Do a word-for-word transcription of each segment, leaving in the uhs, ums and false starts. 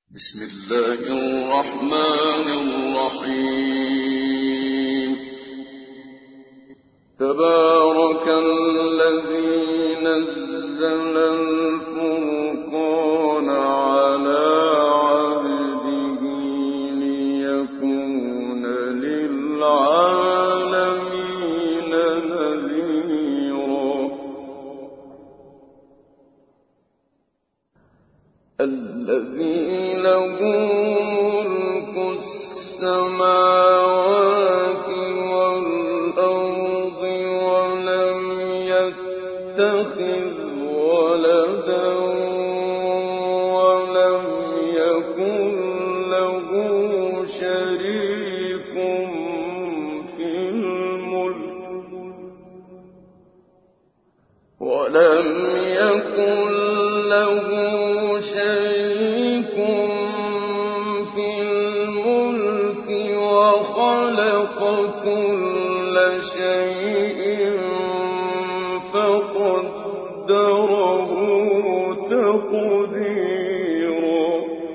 بسم الله الرحمن الرحيم. تبارك الذي نزل الفرقان على عبده ليكون للعالمين نذيرا. الذي له ملك السماوات والأرض ولم يتخذ ولدا ولم يكن له شريك في الملك ولم يكن له شريك في الملك وخلق كل شيء فقدره تقديرا.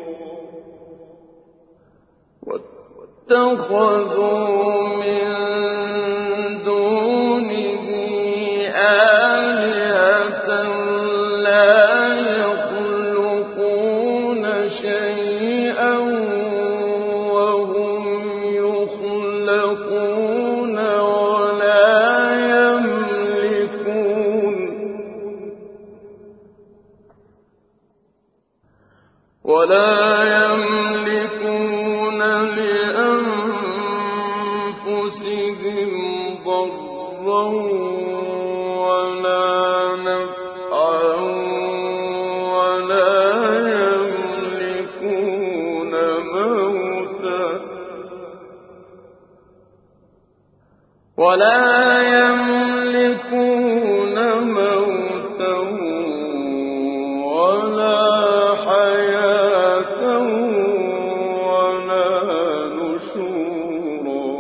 واتخذوا من دونه آلهة لا يخلقون شيئا وهم يخلقون ولا يملكون ولا يملكون لأنفسهم ضرا ولا نفعا ولا يملكون موتا ولا يملكون موتا ولا حياة ولا نشورا.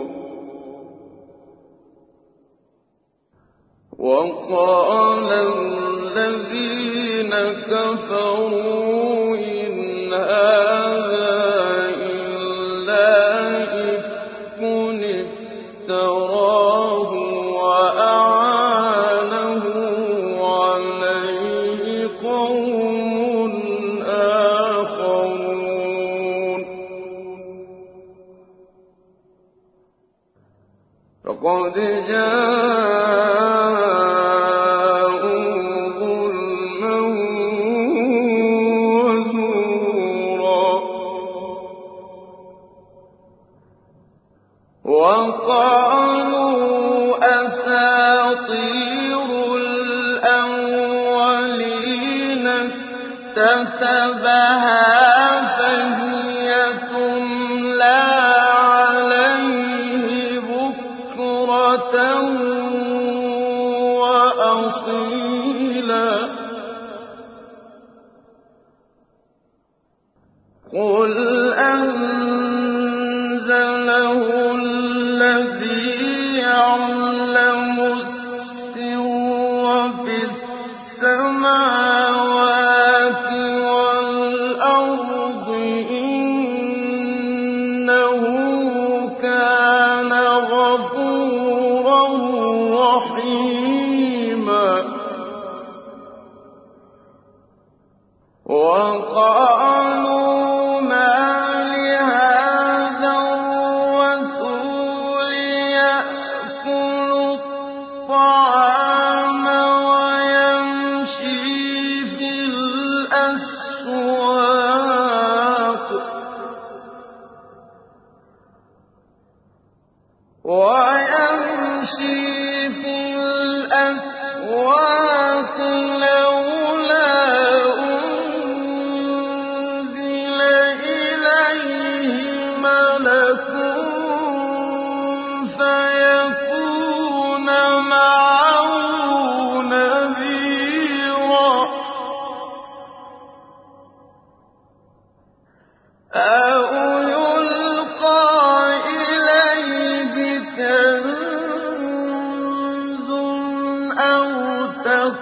وقال الذين كفروا إن هذا إلا إفك افتراه وأعانه عليه قوم آخرون. فقد جاءوا ظلما وزورا. وقالوا أساطير الأولين اكتتبها فهي تملى عليه بكرة وأصيلا. قل أنزله الذي يعلم السر في السماوات والأرض إنه كان غفورا رحيما. وقالوا ما لهذا الرسول يأكل الطعام ويمشي في الأسواق ويمشي في الأسواق لولا أنزل إليه ملك فيكون معه نذيرا. أو يلقى إليه كنز أو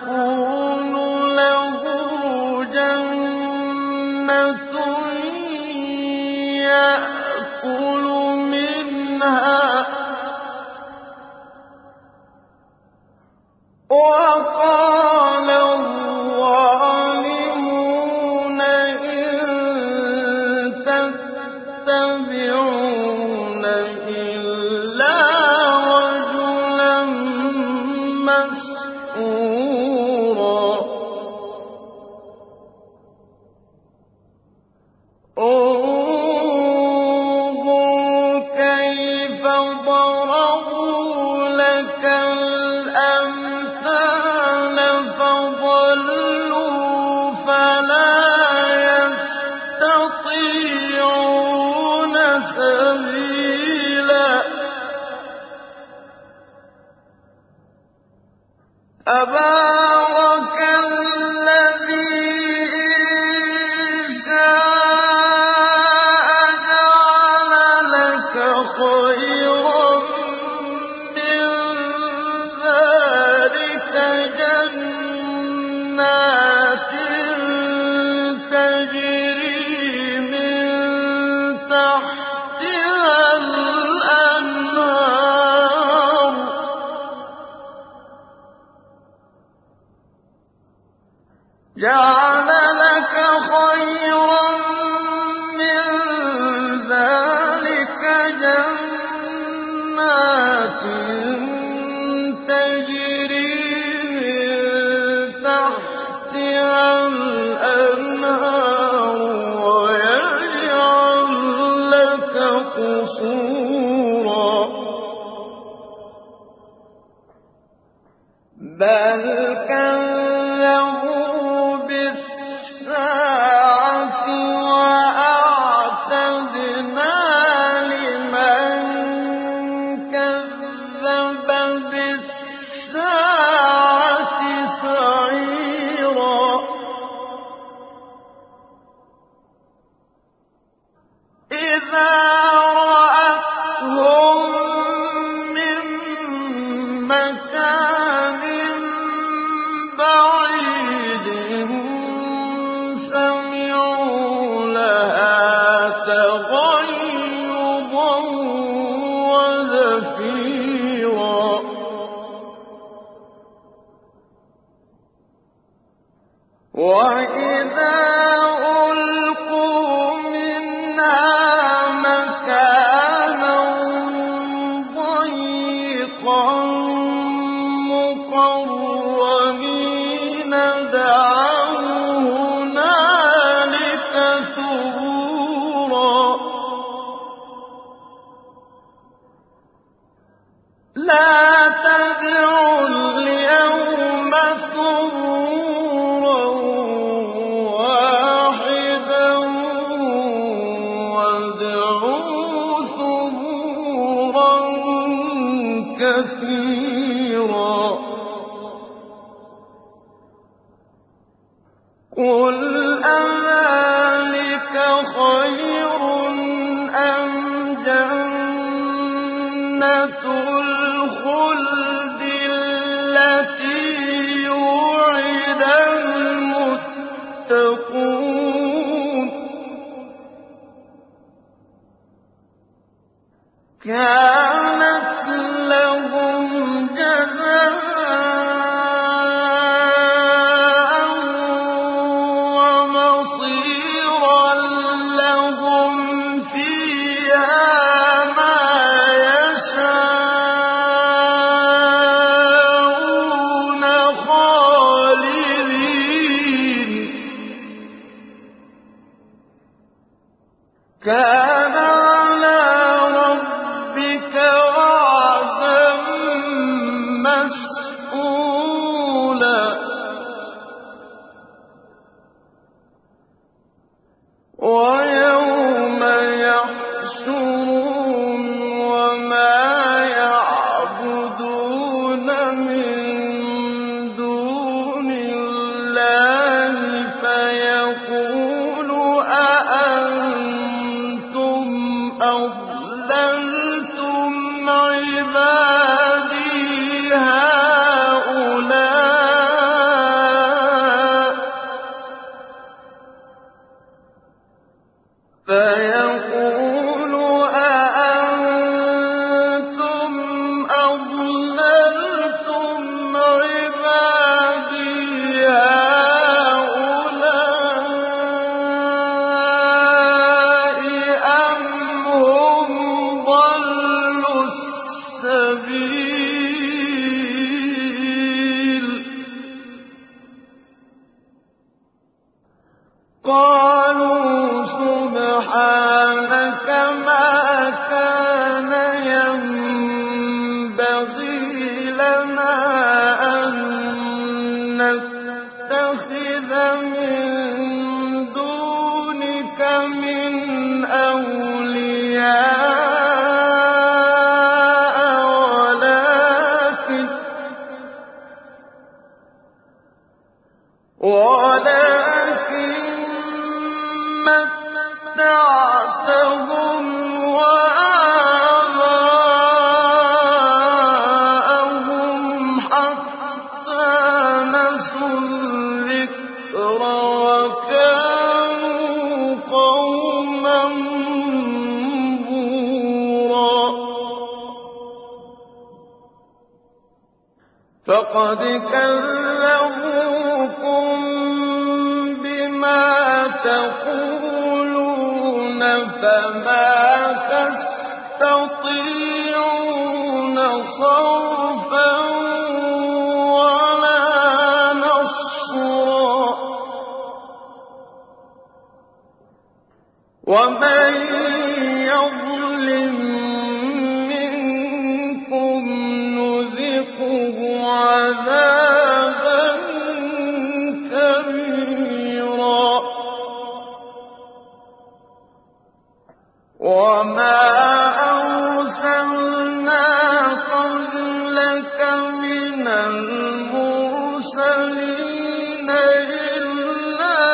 تكون له جنة انظُرْ كَيْفَ ضَرَبُوا لَكَ الْأَمْثَالَ فَضَلُّوا فَلَا يَسْتَطِيعُونَ سَبِيلًا تَبَارَكَ الَّذِي إِن شَاءَ جَعَلَ لَكَ خَيْرًا مِّن ذَٰلِكَ جَنَّاتٍ تَجْرِي مِن تَحْتِهَا الْأَنْهَارُ جَعَلَ لَكَ خَيْرًا مِّن ذَٰلِكَ جَنَّاتٍ تَجْرِي مِن تَحْتِهَا الْأَنْهَارُ وَيَجْعَل لَّكَ قُصُورًا بَلْ كَذَّبُوا بِالسَّاعَةِ وَأَعْتَدْنَا لِمَن كَذَّبَ بِالسَّاعَةِ سَعِيرًا إِذَا رَأَتْهُم مِّن مَّكَانٍ بَعِيدٍ سَمِعُوا لَهَا تَغَيُّظًا وَزَفِيرًا وَإِذَا أُلْقُوا مِنْهَا مَكَانًا ضَيِّقًا مُّقَرَّنِينَ دَعَوْا هُنَالِكَ ثُبُورًا لَا تَدْعُوا الْيَوْمَ ثُبُورًا وَاحِدًا وَادْعُوا ثُبُورًا كَثِيرًا قُلْ أَذَٰلِكَ خَيْرٌ أَمْ جَنَّةُ الْخُلْدِ الَّتِي وُعِدَ الْمُتَّقُونَ كَانَتْ لَهُمْ جَزَاءً وَمَصِيرًا لَّهُمْ فِيهَا مَا يَشَاءُونَ خَالِدِينَ كَانَ عَلَىٰ رَبِّكَ وَعْدًا مَّسْئُولًا وَيَوْمَ يَحْشُرُهُمْ وَمَا يَعْبُدُونَ مِن دُونِ اللَّهِ فَيَقُولُ أَأَنتُمْ أَضْلَلْتُمْ عِبَادِي هَٰؤُلَاءِ فَيَقُولُ أَأَنتُمْ أَضْلَلْتُمْ عِبَادِي هَٰؤُلَاءِ أَمْ هُمْ ضَلُّوا السَّبِيلَ قَالُوا سُبْحَانَكَ سبحانك ما كان ينبغي لنا أن نتخذ من دونك من أولياء ولكن ولكن متعتهم وآباءهم حتى نسوا الذكر وكانوا قوما بورا فقد كذبوكم بما تقولون فما تستطيعون صرفا ولا نصرا ومن يظلم منكم نذقه عذابا كبيرا وما أرسلنا قبلك من المرسلين إلا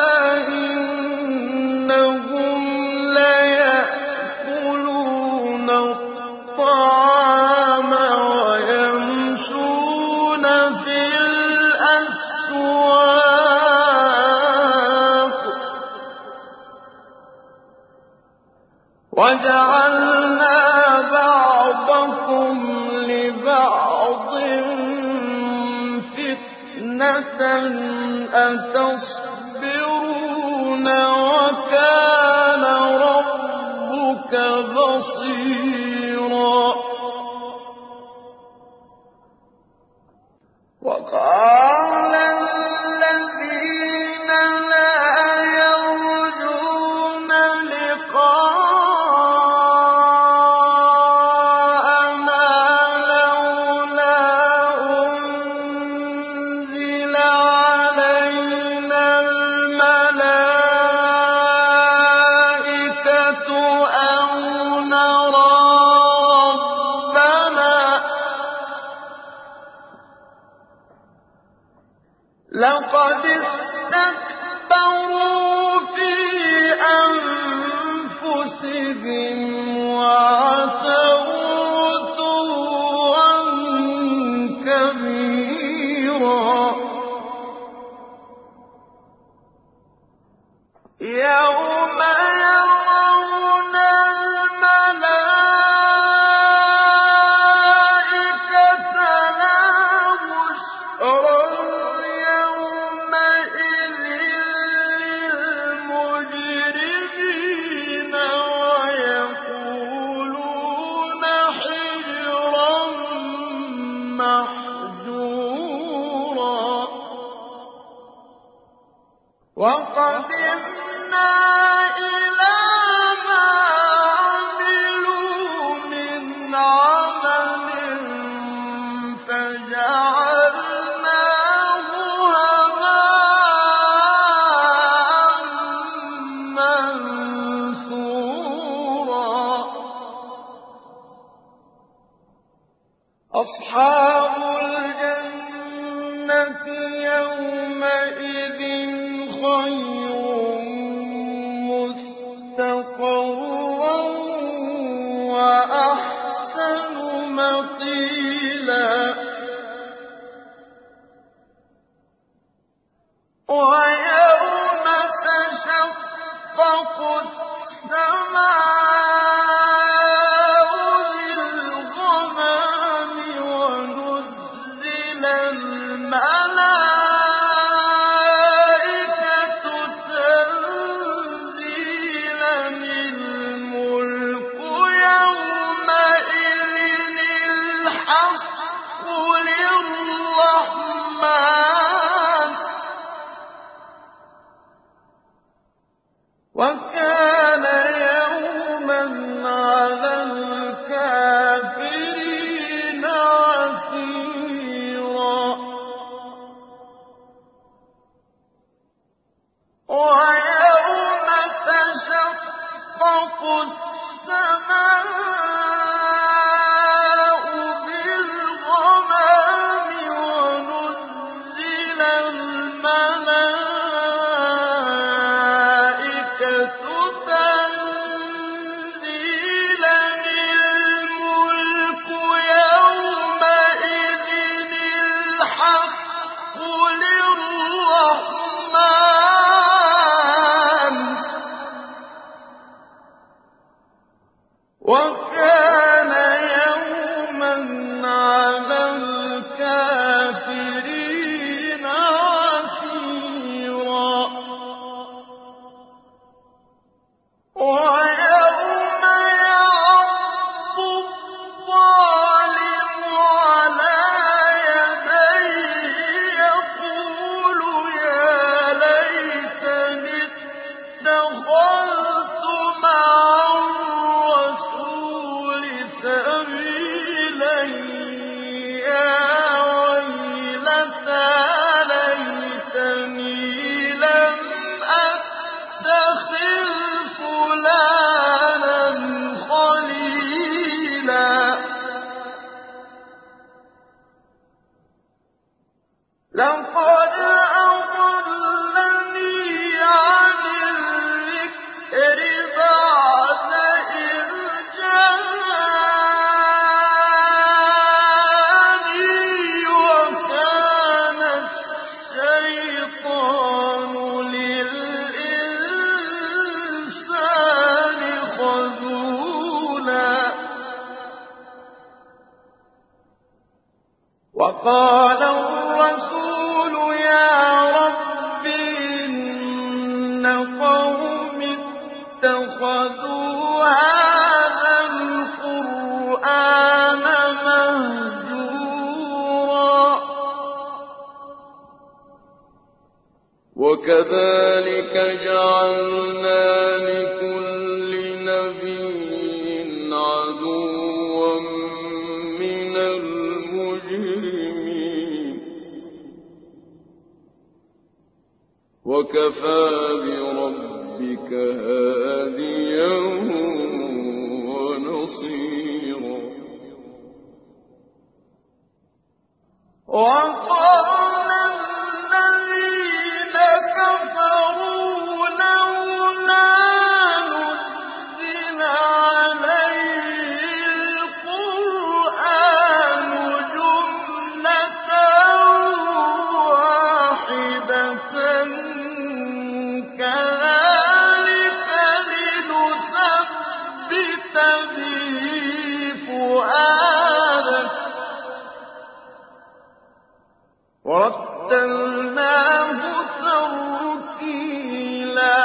إنهم ليأكلون الطعام ويمشون في الأسواق وجعلنا بعضكم لبعض فتنة أتصبرون وكان ربك بصيرا وقال الذين لا يرجون لقاءنا لولا أنزل علينا الملائكة أو نرى ربنا لقد استكبروا في أنفسهم وعتوا عتوا كبيرا يوم يرون الملائكة لا بشرى يومئذ للمجرمين ويقولون حجرا محجورا وقدمنا إلى ما عملوا من عمل فجعلناه هباء منثورا أصحاب الجنة يومئذ خير مستقرا وأحسن مقيلا ويوم تشقق السماء بالغمام ونزل الملائكة تنزيلا الملك يومئذ الحق للرحمن وكان السَّمَاءُ بِالْغَمَامِ وَنُزِّلَ الْمَلَائِكَةُ تَنزِيلًا الْمُلْكُ يَوْمَئِذٍ الْحَقُّ لِلرَّحْمَٰنِ ۚ وَكَانَ يَوْمًا عَلَى الْكَافِرِينَ عَسِيرًا وَيَوْمَ يَعَضُّ الظَّالِمُ عَلَىٰ يَدَيْهِ يَقُولُ يَا لَيْتَنِي اتَّخَذْتُ مَعَ الرَّسُولِ سَبِيلًا يَا وَيْلَتَىٰ لَيْتَنِي لَمْ أَتَّخِذْ فُلَانًا خَلِيلًا لَّقَدْ أَضَلَّنِي عَنِ الذِّكْرِ بَعْدَ إِذْ جَاءَنِي وَكَانَ الشَّيْطَانُ لِلْإِنسَانِ خَذُولًا وَقَالَ الرَّسُولُ يَا رَبِّ إِنَّ قَوْمِي اتَّخَذُوا هَٰذَا الْقُرْآنَ مَهْجُورًا وَكَذَٰلِكَ جَعَلْنَا لِكُلِّ نَبِيٍّ عَدُوًّا مِّنَ الْمُجْرِمِينَ وَكَفَىٰ بِرَبِّكَ هَادِيًا وَنَصِيرًا وَقَالَ الَّذِينَ كَفَرُوا لَوْلَا نُزِّلَ عَلَيْهِ الْقُرْآنُ جُمْلَةً وَاحِدَةً كَذَٰلِكَ لِنُثَبِّتَ بِهِ فُؤَادَكَ وَرَتَّلْنَاهُ تَرْتِيلًا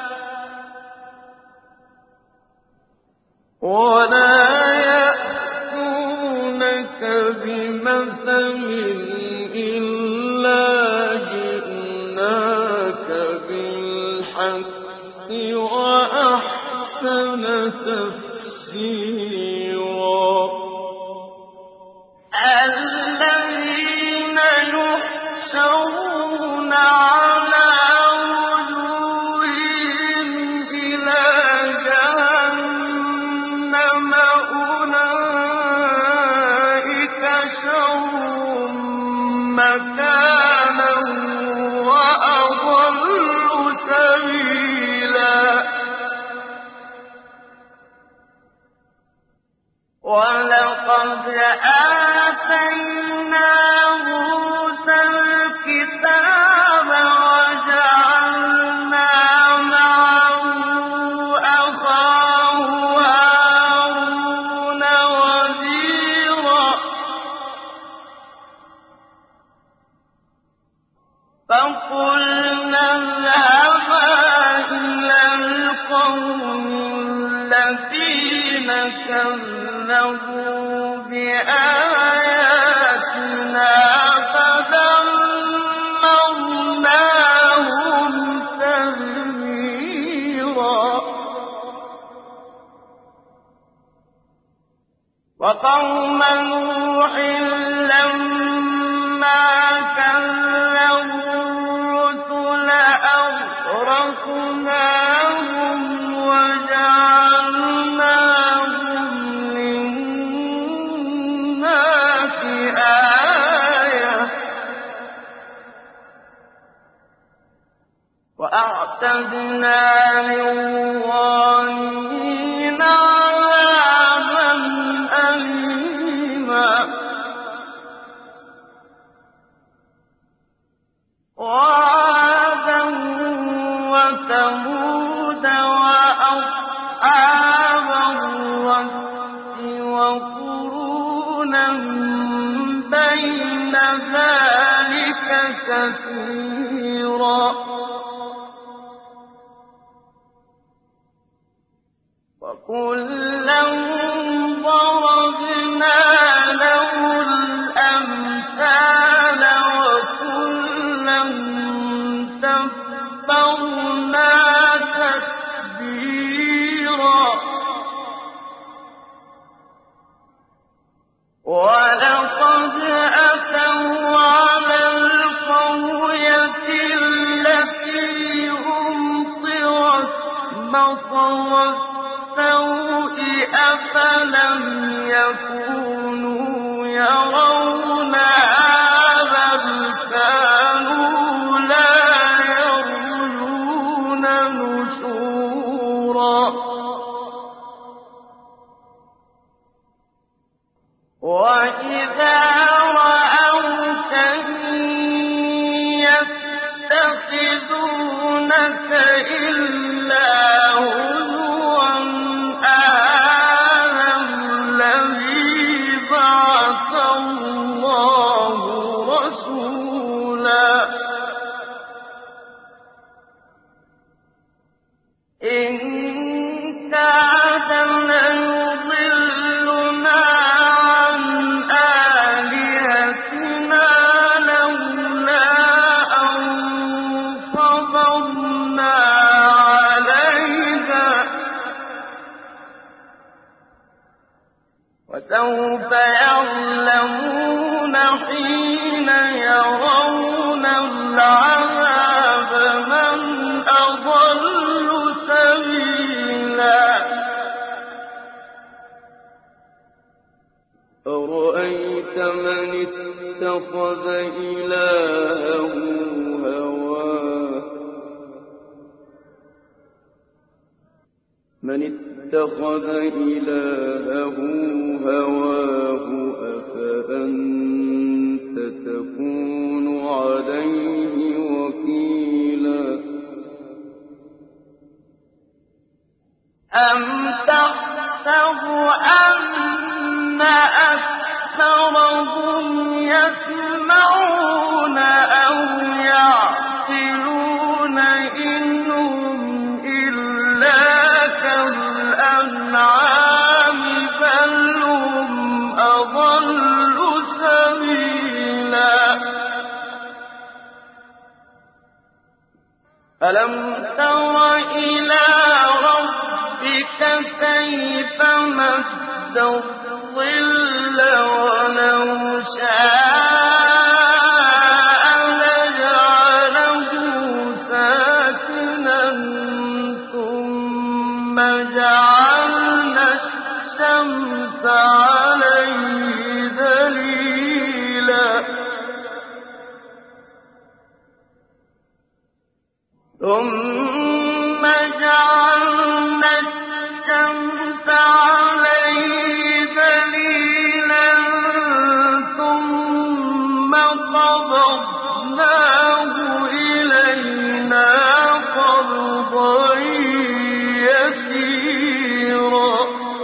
وَلَا يَأْتُونَكَ بِمَثَلٍ إِلَّا جِئْنَاكَ بِالْحَقِّ وَأَحْسَنَ تَفْسِيرًا الَّذِينَ يُحْشَرُونَ عَلَىٰ وُجُوهِهِمْ إِلَىٰ جَهَنَّمَ أُولَٰئِكَ شَرٌّ مَّكَانًا وَأَضَلُّ سَبِيلًا وَلَقَدْ آتَيْنَا مُوسَى الْكِتَابَ وَجَعَلْنَا مَعَهُ أَخَاهُ هَارُونَ وَزِيرًا فَقُلْنَا اذْهَبَا إِلَى الْقَوْمِ الَّذِينَ كَذَّبُوا بِآيَاتِنَا فَدَمَّرْنَاهُمْ تَدْمِيرًا وَقَوْمَ نُوحٍ لَّمَّا كَذَّبُوا الرُّسُلَ أَغْرَقْنَاهُمْ وَجَعَلْنَاهُمْ وَكُلًّا ضَرَبْنَا لَهُ الْأَمْثَالَ وَكُلًّا تَبَّرْنَا تَتْبِيرًا وَلَقَدْ أَتَوْا عَلَى الْقَرْيَةِ الَّتِي أُمْطِرَتْ مَطَرَ السَّوْءِ أَفَلَمْ يَكُونُوا يَرَوْنَهَا بَلْ كَانُوا لَا يَرْجُونَ نُشُورًا وَإِذَا رَأَوْكَ إِن يَتَّخِذُونَكَ إِلَّا هُزُوًا أَهَٰذَا الَّذِي بَعَثَ اللَّهُ رَسُولًا إِن كَادَ لَيُضِلُّنَا عَنْ آلِهَتِنَا لَوْلَا أَن صَبَرْنَا عَلَيْهَا ۚ وَسَوْفَ يَعْلَمُونَ حِينَ يَرَوْنَ الْعَذَابَ مَنْ أَضَلُّ سَبِيلًا أَرَأَيْتَ مَنِ اتَّخَذَ إِلَٰهَهُ هَوَاهُ مَنِ اتَّخَذَ إِلَٰهَهُ هَوَاهُ أَفَأَنتَ تَكُونُ عَلَيْهِ وَكِيلًا أَمْ تَحْسَبُ أَنَّ أَكْثَرَهُمْ يَسْمَعُونَ أَوْ يَعْقِلُونَ إِنْ هُمْ إِلَّا كَالْأَنْعَامِ بَلْ هُمْ أَضَلُّ سَبِيلًا أَلَمْ تَرَ إِلَىٰ رَبِّكَ كَيْفَ مَدَّ الظِّلَّ وَلَوْ شَاءَ لَجَعَلَهُ سَاكِنًا ثُمَّ جَعَلْنَا الشَّمْسَ عَلَيْهِ دَلِيلًا ثُمَّ جَعَلْنَا الشَّمْسَ عَلَيْهِ دَلِيلًا ثُمَّ قَبَضْنَاهُ إِلَيْنَا قَبْضًا يَسِيرًا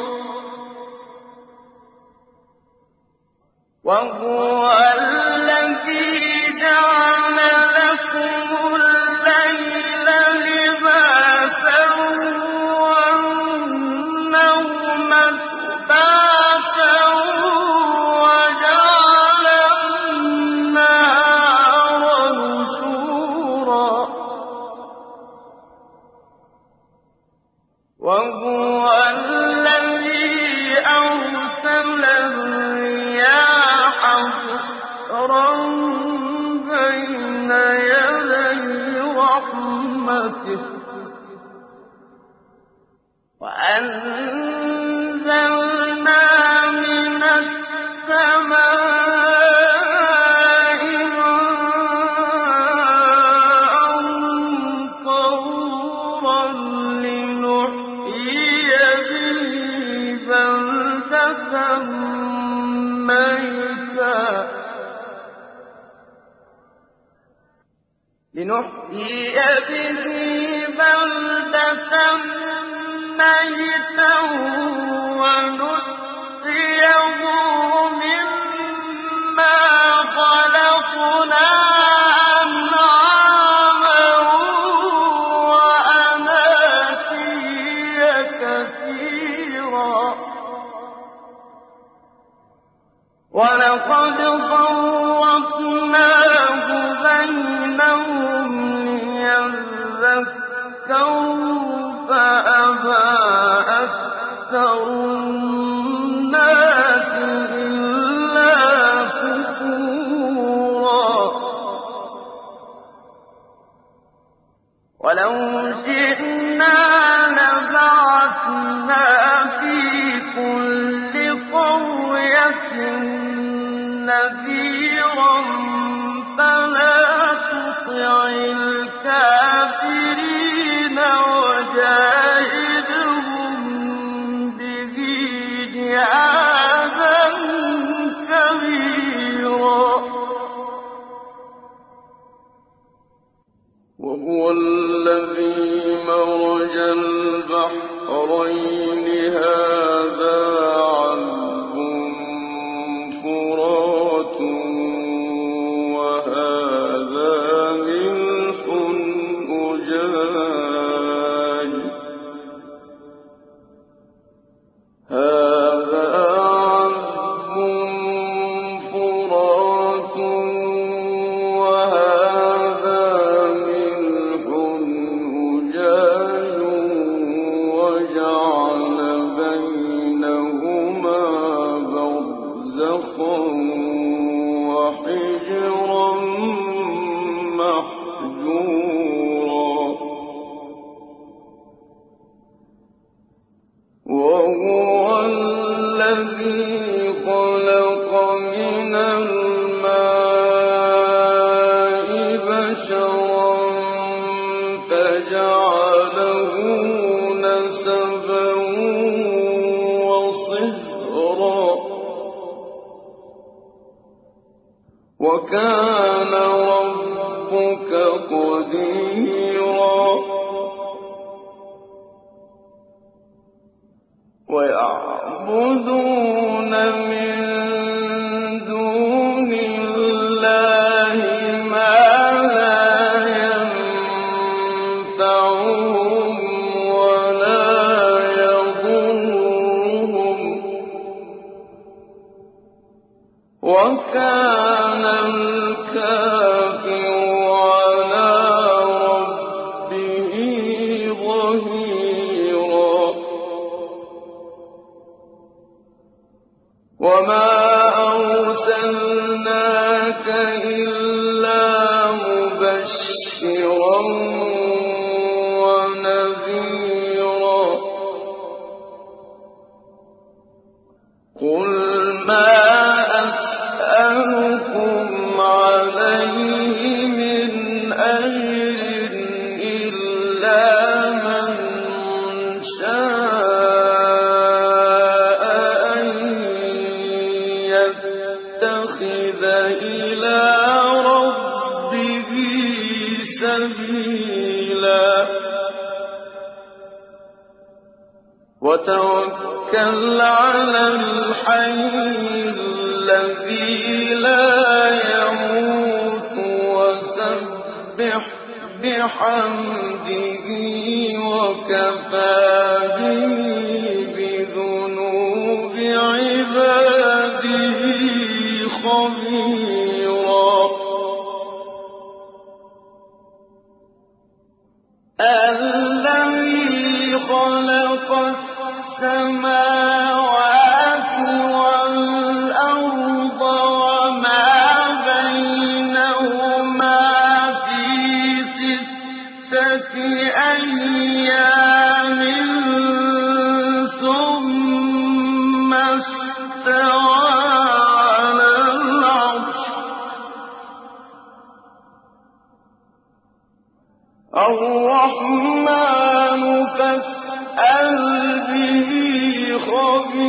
وَهُوَ الَّذِي جَعَلَ لَكُمُ اللَّيْلَ لِبَاسًا وَالنَّوْمَ سُبَاتًا وَجَعَلَ النَّهَارَ نُشُورًا وَهُوَ الَّذِي أَرْسَلَ الرِّيَاحَ بُشْرًا بَيْنَ يَدَيْ رَحْمَتِهِ وَأَنزَلْنَا مِنَ السَّمَاءِ مَاءً طَهُورًا لِّنُحْيِيَ بِهِ بَلْدَةً مَّيْتًا لِّنُحْيِيَ بِهِ بَلْدَةً مَّيْتًا وَنُسْقِيَهُ مِمَّا خَلَقْنَا أَنْعَامًا وَأَنَاسِيَّ كثيرا ولقد صرفناه بينهم ليذكروا فأبى أكثر الناس إلا كفورا ولو شئنا لبعثنا في كل قرية نذيرا فلا تطع الكافرين وجاهدهم به جهادا كبيرا وهو الذي مرج البحرين هذا عذب فرات وهذا ملح أجاج هذا عذب فرات وهذا ملح أجاج وجعل بينهما برزخا وحجرا محجورا وهو الذي خلق من الماء بشرا فجعله نسبا وصهرا وكان ربك قديرا ويعبدون من دون الله ما لا ينفعهم ولا يضرهم وكان الكافر على ربه ظهيرا وما أرسلناك إلا مبشرا ونذيرا قل ما أسألكم عليه من أجر إلا من شاء أن يتخذ إلى ربه سبيلا وتوكل على الحي الذي لا يموت وسبح بحمده وكفى به بذنوب عباده خبيرا الذي خلق السماوات والأرض وما بينهما في ستة أيام ثم استوى على العرش الرحمن فاسأل به خبيرا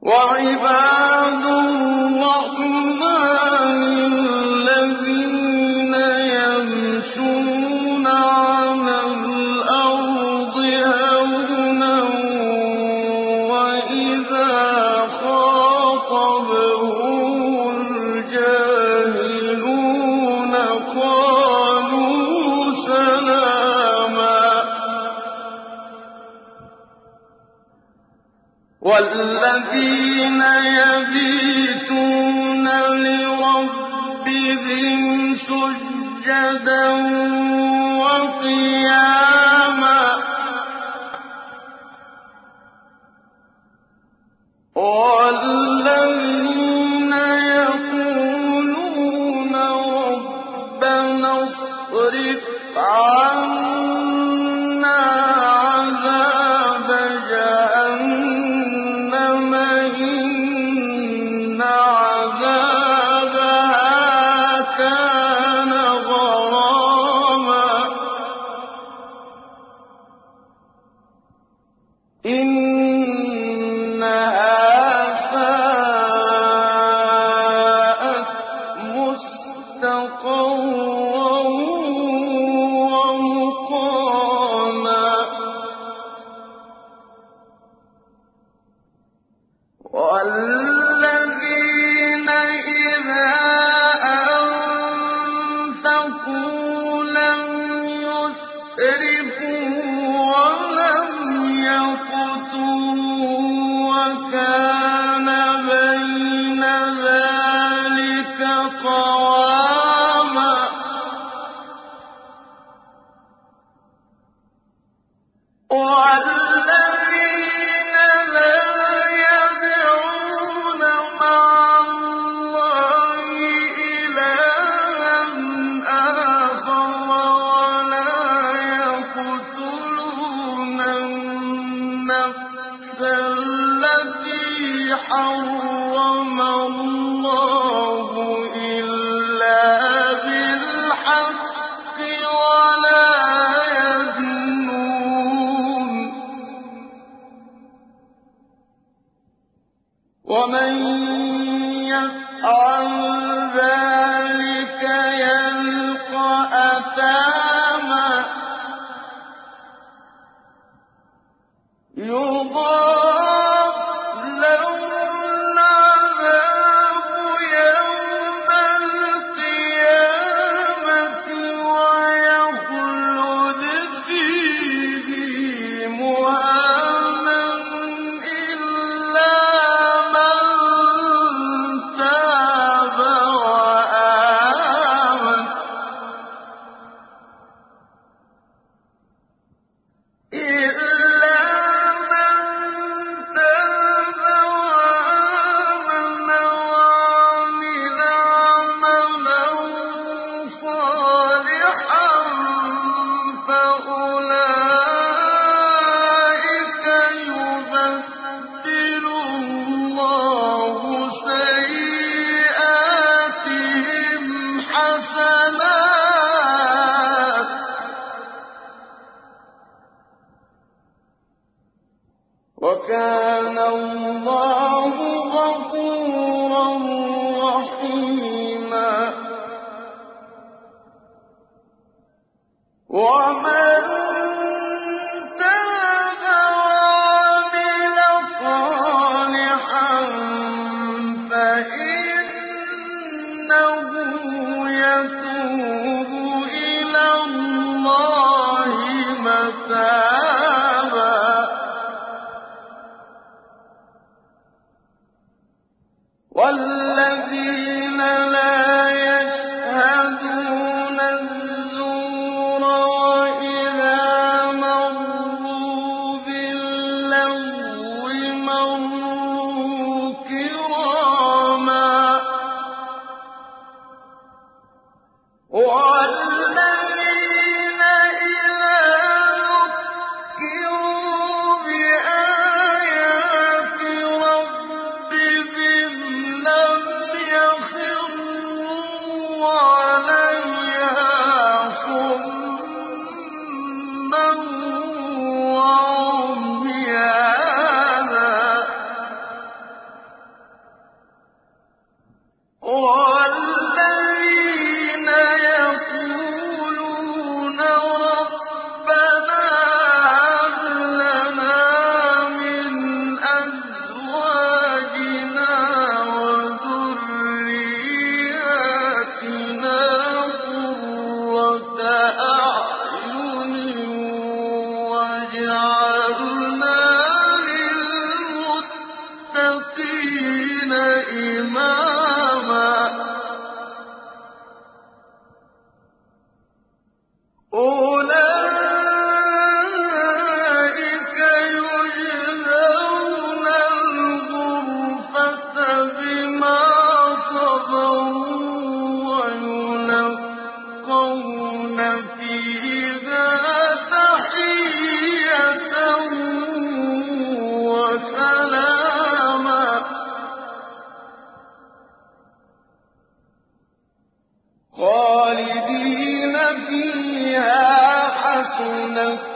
وعباد الرحمن الذين يمشون على الأرض هونا وإذا خاطبهم الجاهلون قالوا سلاما والذين يبيتون لربهم سجدا وقياما والذين يقولون ربنا اصرف عنا عذاب جهنم إن عذابها كان غراما إنها ساءت مستقرا ومقاما والذين إذا أنفقوا لم يسرفوا ولم يقتروا وكان بين ذلك قواما والذين لا يدعون مع الله إلها آخر ولا يقتلون النفس التي حرم الله إلا بالحق ولا يزنون ومن يفعل ذلك يلقى أثاما يضاعف له العذاب يوم القيامة ويخلد فيه مهانا إلا من تاب وآمن إلا من تاب وآمن وعمل عملا صالحا فأولئك يبدل الله سيئاتهم حسنات وكان الله غفورا رحيما ومن تاب وعمل صالحا فإنه يتوب إلى الله متابا والذين لا يشهدون الزور وإذا مروا باللغو مروا كراما والذين إذا ذكروا بآيات ربهم لم لِّلْمُتَّقِينَ إِمَامًا أُولَٰئِكَ يُجْزَوْنَ الْغُرْفَةَ بِمَا صَبَرُوا وَيُلَقَّوْنَ فِيهَا تَحِيَّةً وَسَلَامًا خَالِدِينَ فِيهَا حَسُنَتْ